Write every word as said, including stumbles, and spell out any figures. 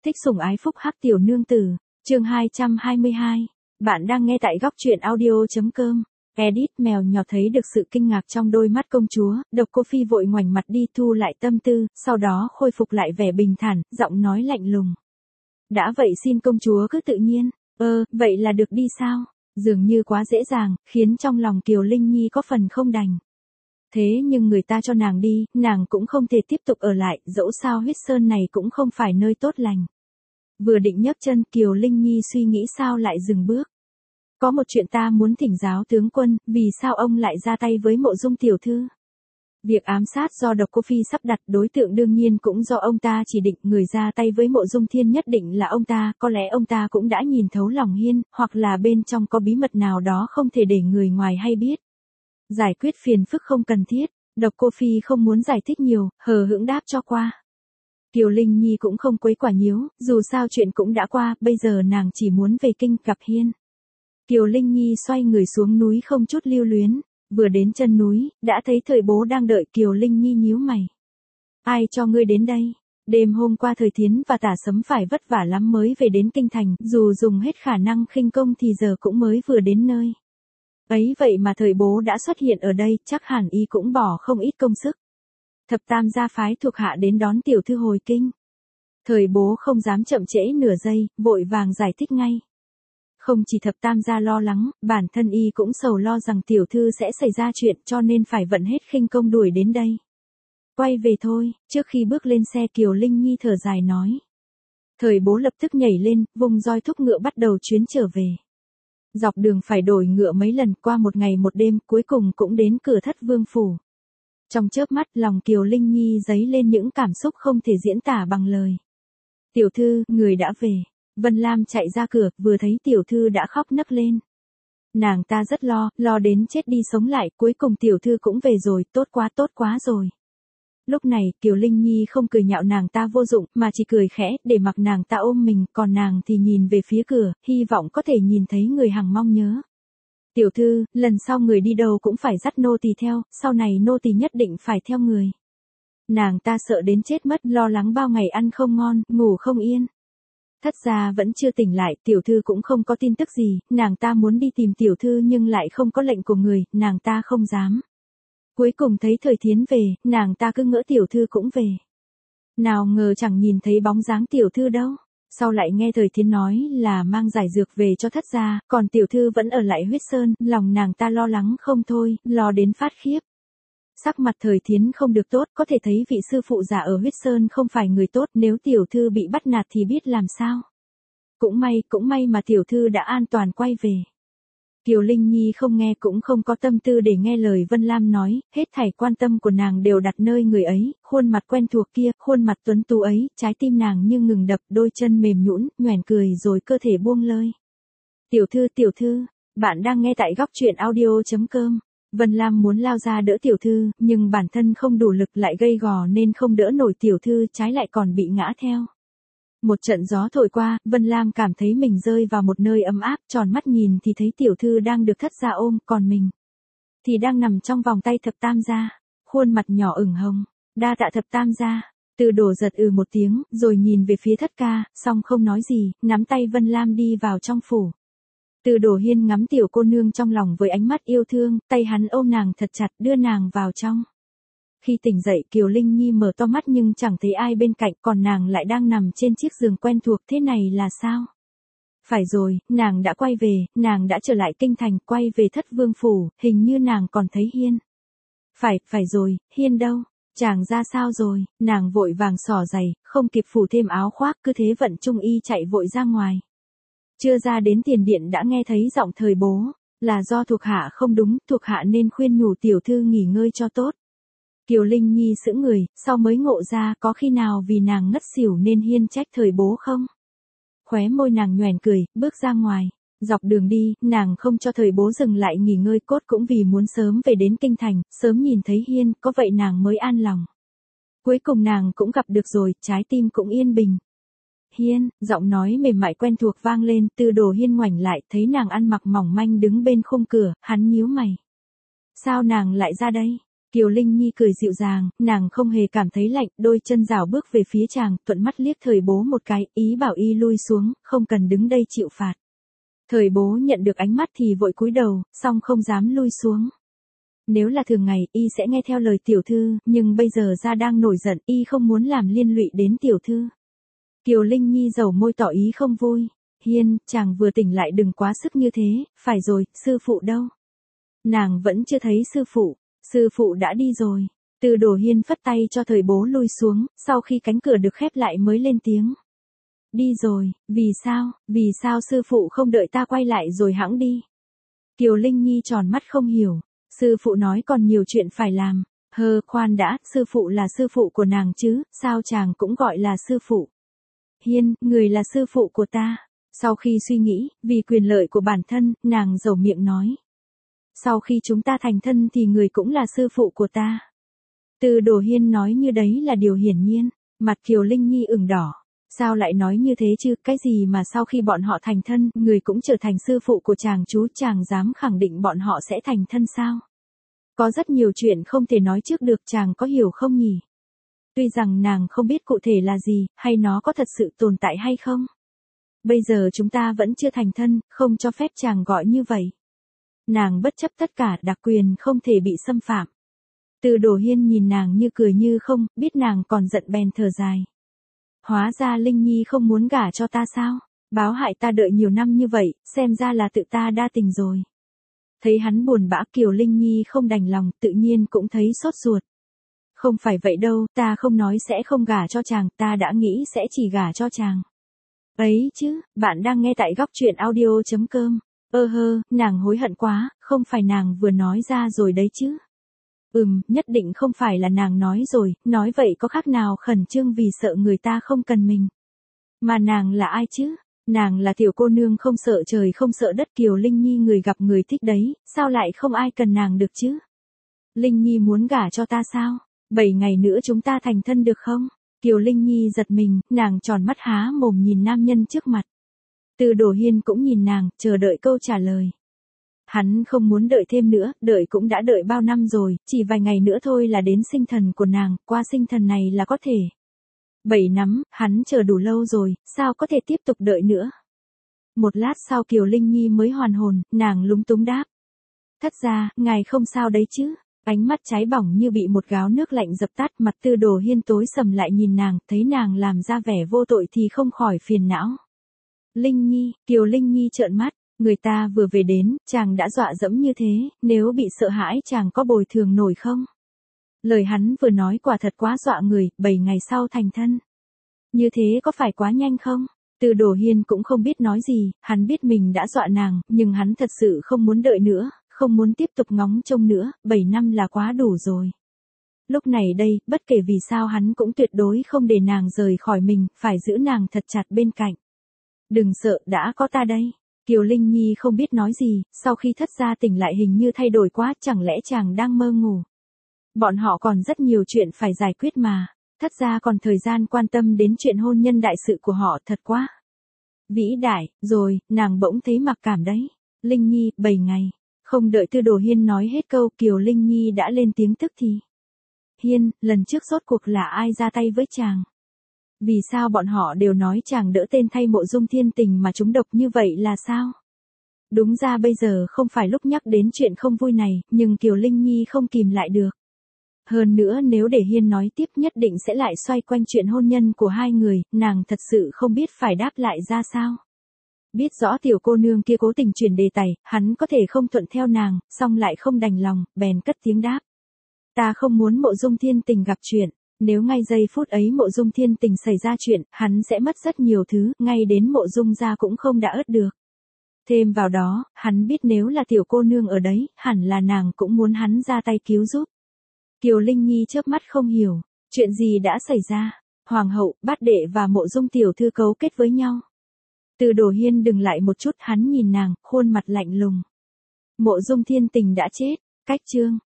Thích sủng ái phúc hắc tiểu nương tử, chương hai trăm hai mươi hai. Bạn đang nghe tại góc truyện audio.com. Edit mèo nhỏ thấy được sự kinh ngạc trong đôi mắt công chúa, Độc Cô Phi vội ngoảnh mặt đi thu lại tâm tư, sau đó khôi phục lại vẻ bình thản, giọng nói lạnh lùng. Đã vậy xin công chúa cứ tự nhiên, ơ, vậy là được đi sao? Dường như quá dễ dàng, khiến trong lòng Kiều Linh Nhi có phần không đành. Thế nhưng người ta cho nàng đi, nàng cũng không thể tiếp tục ở lại, dẫu sao huyết sơn này cũng không phải nơi tốt lành. Vừa định nhấc chân, Kiều Linh Nhi suy nghĩ sao lại dừng bước. Có một chuyện ta muốn thỉnh giáo tướng quân, vì sao ông lại ra tay với Mộ Dung tiểu thư? Việc ám sát do Độc Cô Phi sắp đặt, đối tượng đương nhiên cũng do ông ta chỉ định, người ra tay với Mộ Dung Thiên nhất định là ông ta, có lẽ ông ta cũng đã nhìn thấu lòng Hiên, hoặc là bên trong có bí mật nào đó không thể để người ngoài hay biết. Giải quyết phiền phức không cần thiết, Độc Cô Phi không muốn giải thích nhiều, hờ hững đáp cho qua. Kiều Linh Nhi cũng không quấy quả nhiễu, dù sao chuyện cũng đã qua, bây giờ nàng chỉ muốn về kinh gặp Hiên. Kiều Linh Nhi xoay người xuống núi không chút lưu luyến, vừa đến chân núi, đã thấy Thời Bố đang đợi. Kiều Linh Nhi nhíu mày. Ai cho ngươi đến đây? Đêm hôm qua Thời Thiến và Tả Sấm phải vất vả lắm mới về đến kinh thành, dù dùng hết khả năng khinh công thì giờ cũng mới vừa đến nơi. Ấy vậy mà Thời Bố đã xuất hiện ở đây, chắc hẳn y cũng bỏ không ít công sức. Thập Tam gia phái thuộc hạ đến đón tiểu thư hồi kinh. Thời Bố không dám chậm trễ nửa giây, vội vàng giải thích ngay. Không chỉ Thập Tam gia lo lắng, bản thân y cũng sầu lo rằng tiểu thư sẽ xảy ra chuyện, cho nên phải vận hết khinh công đuổi đến đây. Quay về thôi. Trước khi bước lên xe, Kiều Linh Nhi thở dài nói. Thời Bố lập tức nhảy lên, vùng roi thúc ngựa bắt đầu chuyến trở về. Dọc đường phải đổi ngựa mấy lần, qua một ngày một đêm, cuối cùng cũng đến cửa Thất Vương phủ. Trong chớp mắt, lòng Kiều Linh Nhi dấy lên những cảm xúc không thể diễn tả bằng lời. Tiểu thư, người đã về. Vân Lam chạy ra cửa, vừa thấy tiểu thư đã khóc nấc lên. Nàng ta rất lo, lo đến chết đi sống lại, cuối cùng tiểu thư cũng về rồi, tốt quá tốt quá rồi. Lúc này, Kiều Linh Nhi không cười nhạo nàng ta vô dụng, mà chỉ cười khẽ, để mặc nàng ta ôm mình, còn nàng thì nhìn về phía cửa, hy vọng có thể nhìn thấy người hằng mong nhớ. Tiểu thư, lần sau người đi đâu cũng phải dắt nô tỳ theo, sau này nô tỳ nhất định phải theo người. Nàng ta sợ đến chết mất, lo lắng bao ngày ăn không ngon, ngủ không yên. Thất gia vẫn chưa tỉnh lại, tiểu thư cũng không có tin tức gì, nàng ta muốn đi tìm tiểu thư nhưng lại không có lệnh của người, nàng ta không dám. Cuối cùng thấy Thời Thiến về, nàng ta cứ ngỡ tiểu thư cũng về. Nào ngờ chẳng nhìn thấy bóng dáng tiểu thư đâu. Sau lại nghe Thời Thiến nói là mang giải dược về cho thất gia, còn tiểu thư vẫn ở lại huyết sơn, lòng nàng ta lo lắng không thôi, lo đến phát khiếp. Sắc mặt Thời Thiến không được tốt, có thể thấy vị sư phụ già ở huyết sơn không phải người tốt, nếu tiểu thư bị bắt nạt thì biết làm sao. Cũng may, cũng may mà tiểu thư đã an toàn quay về. Kiều Linh Nhi không nghe cũng không có tâm tư để nghe lời Vân Lam nói, hết thảy quan tâm của nàng đều đặt nơi người ấy, khuôn mặt quen thuộc kia, khuôn mặt tuấn tú ấy, trái tim nàng như ngừng đập, đôi chân mềm nhũn, nhoẻn cười rồi cơ thể buông lơi. Tiểu thư, tiểu thư, bạn đang nghe tại góc truyện audio.com. Vân Lam muốn lao ra đỡ tiểu thư, nhưng bản thân không đủ lực, lại gầy gò nên không đỡ nổi tiểu thư, trái lại còn bị ngã theo. Một trận gió thổi qua, Vân Lam cảm thấy mình rơi vào một nơi ấm áp, tròn mắt nhìn thì thấy tiểu thư đang được thất gia ôm, còn mình thì đang nằm trong vòng tay Thập Tam gia, khuôn mặt nhỏ ửng hồng. Đa tạ Thập Tam gia. Từ Đổ giật ừ một tiếng, rồi nhìn về phía Thất ca, song không nói gì, nắm tay Vân Lam đi vào trong phủ. Từ Đổ Hiên ngắm tiểu cô nương trong lòng với ánh mắt yêu thương, tay hắn ôm nàng thật chặt, đưa nàng vào trong. Khi tỉnh dậy, Kiều Linh Nhi mở to mắt nhưng chẳng thấy ai bên cạnh, còn nàng lại đang nằm trên chiếc giường quen thuộc, thế này là sao? Phải rồi, nàng đã quay về, nàng đã trở lại kinh thành, quay về Thất Vương phủ, hình như nàng còn thấy Hiên. Phải, phải rồi, Hiên đâu? Chàng ra sao rồi? Nàng vội vàng xỏ giày, không kịp phủ thêm áo khoác, cứ thế vận trung y chạy vội ra ngoài. Chưa ra đến tiền điện đã nghe thấy giọng Thời Bố, là do thuộc hạ không đúng, thuộc hạ nên khuyên nhủ tiểu thư nghỉ ngơi cho tốt. Kiều Linh Nhi sững người, sau mới ngộ ra có khi nào vì nàng ngất xỉu nên Hiên trách Thời Bố không? Khóe môi nàng nhoẻn cười, bước ra ngoài. Dọc đường đi, nàng không cho Thời Bố dừng lại nghỉ ngơi, cốt cũng vì muốn sớm về đến kinh thành, sớm nhìn thấy Hiên, có vậy nàng mới an lòng. Cuối cùng nàng cũng gặp được rồi, trái tim cũng yên bình. Hiên, giọng nói mềm mại quen thuộc vang lên, Từ Đồ Hiên ngoảnh lại, thấy nàng ăn mặc mỏng manh đứng bên khung cửa, hắn nhíu mày. Sao nàng lại ra đây? Kiều Linh Nhi cười dịu dàng, nàng không hề cảm thấy lạnh, đôi chân rảo bước về phía chàng, thuận mắt liếc Thời Bố một cái, ý bảo y lui xuống, không cần đứng đây chịu phạt. Thời Bố nhận được ánh mắt thì vội cúi đầu, song không dám lui xuống. Nếu là thường ngày, y sẽ nghe theo lời tiểu thư, nhưng bây giờ ra đang nổi giận, y không muốn làm liên lụy đến tiểu thư. Kiều Linh Nhi dầu môi tỏ ý không vui. Hiên, chàng vừa tỉnh lại đừng quá sức như thế, phải rồi, sư phụ đâu? Nàng vẫn chưa thấy sư phụ, sư phụ đã đi rồi. Từ Đồ Hiên phất tay cho Thời Bố lui xuống, sau khi cánh cửa được khép lại mới lên tiếng. Đi rồi, vì sao, vì sao sư phụ không đợi ta quay lại rồi hẵng đi? Kiều Linh Nhi tròn mắt không hiểu, sư phụ nói còn nhiều chuyện phải làm. Hơ, khoan đã, sư phụ là sư phụ của nàng chứ, sao chàng cũng gọi là sư phụ? Hiên, người là sư phụ của ta. Sau khi suy nghĩ, vì quyền lợi của bản thân, nàng dầu miệng nói. Sau khi chúng ta thành thân thì người cũng là sư phụ của ta. Từ Đồ Hiên nói như đấy là điều hiển nhiên, mặt Kiều Linh Nhi ửng đỏ. Sao lại nói như thế chứ, cái gì mà sau khi bọn họ thành thân, người cũng trở thành sư phụ của chàng chú, chàng dám khẳng định bọn họ sẽ thành thân sao? Có rất nhiều chuyện không thể nói trước được, chàng có hiểu không nhỉ? Tuy rằng nàng không biết cụ thể là gì, hay nó có thật sự tồn tại hay không. Bây giờ chúng ta vẫn chưa thành thân, không cho phép chàng gọi như vậy. Nàng bất chấp tất cả, đặc quyền không thể bị xâm phạm. Từ Đồ Hiên nhìn nàng như cười như không, biết nàng còn giận bèn thở dài. Hóa ra Linh Nhi không muốn gả cho ta sao? Báo hại ta đợi nhiều năm như vậy, xem ra là tự ta đa tình rồi. Thấy hắn buồn bã, Kiều Linh Nhi không đành lòng, tự nhiên cũng thấy sốt ruột. Không phải vậy đâu, ta không nói sẽ không gả cho chàng, ta đã nghĩ sẽ chỉ gả cho chàng. Ấy chứ, bạn đang nghe tại góc truyện audio chấm com. Ơ hơ, nàng hối hận quá, không phải nàng vừa nói ra rồi đấy chứ. Ừm, nhất định không phải là nàng nói rồi, nói vậy có khác nào khẩn trương vì sợ người ta không cần mình. Mà nàng là ai chứ? Nàng là tiểu cô nương không sợ trời không sợ đất, Kiều Linh Nhi người gặp người thích đấy, sao lại không ai cần nàng được chứ? Linh Nhi muốn gả cho ta sao? Bảy ngày nữa chúng ta thành thân được không? Kiều Linh Nhi giật mình, nàng tròn mắt há mồm nhìn nam nhân trước mặt. Từ Đồ Hiên cũng nhìn nàng, chờ đợi câu trả lời. Hắn không muốn đợi thêm nữa, đợi cũng đã đợi bao năm rồi, chỉ vài ngày nữa thôi là đến sinh thần của nàng, qua sinh thần này là có thể. Bảy năm, hắn chờ đủ lâu rồi, sao có thể tiếp tục đợi nữa? Một lát sau Kiều Linh Nhi mới hoàn hồn, nàng lúng túng đáp. Thất gia, ngài không sao đấy chứ? Ánh mắt cháy bỏng như bị một gáo nước lạnh dập tắt, mặt Từ Đồ Hiên tối sầm lại nhìn nàng, thấy nàng làm ra vẻ vô tội thì không khỏi phiền não. Linh Nhi, Kiều Linh Nhi trợn mắt, người ta vừa về đến, chàng đã dọa dẫm như thế, nếu bị sợ hãi chàng có bồi thường nổi không? Lời hắn vừa nói quả thật quá dọa người, bảy ngày sau thành thân. Như thế có phải quá nhanh không? Từ Đồ Hiên cũng không biết nói gì, hắn biết mình đã dọa nàng, nhưng hắn thật sự không muốn đợi nữa, không muốn tiếp tục ngóng trông nữa, bảy năm là quá đủ rồi. Lúc này đây, bất kể vì sao hắn cũng tuyệt đối không để nàng rời khỏi mình, phải giữ nàng thật chặt bên cạnh. Đừng sợ, đã có ta đây. Kiều Linh Nhi không biết nói gì, sau khi thất gia tỉnh lại hình như thay đổi quá, chẳng lẽ chàng đang mơ ngủ. Bọn họ còn rất nhiều chuyện phải giải quyết mà, thất gia còn thời gian quan tâm đến chuyện hôn nhân đại sự của họ, thật quá. Vĩ đại, rồi, nàng bỗng thấy mặc cảm đấy. Linh Nhi, bảy ngày. Không đợi Từ Đồ Hiên nói hết câu, Kiều Linh Nhi đã lên tiếng tức thì. Hiên, lần trước rốt cuộc là ai ra tay với chàng? Vì sao bọn họ đều nói chàng đỡ tên thay Mộ Dung Thiên Tình mà trúng độc như vậy là sao? Đúng ra bây giờ không phải lúc nhắc đến chuyện không vui này, nhưng Kiều Linh Nhi không kìm lại được. Hơn nữa nếu để Hiên nói tiếp nhất định sẽ lại xoay quanh chuyện hôn nhân của hai người, nàng thật sự không biết phải đáp lại ra sao. Biết rõ tiểu cô nương kia cố tình chuyển đề tài, hắn có thể không thuận theo nàng, song lại không đành lòng, bèn cất tiếng đáp. Ta không muốn Mộ Dung Thiên Tình gặp chuyện, nếu ngay giây phút ấy Mộ Dung Thiên Tình xảy ra chuyện, hắn sẽ mất rất nhiều thứ, ngay đến Mộ Dung gia cũng không đã ớt được. Thêm vào đó, hắn biết nếu là tiểu cô nương ở đấy, hẳn là nàng cũng muốn hắn ra tay cứu giúp. Kiều Linh Nhi chớp mắt không hiểu, chuyện gì đã xảy ra? Hoàng hậu, bát đệ và Mộ Dung tiểu thư cấu kết với nhau. Từ Đồ Hiên đừng lại một chút, hắn nhìn nàng, khuôn mặt lạnh lùng. Mộ Dung Thiên Tình đã chết, cách chương.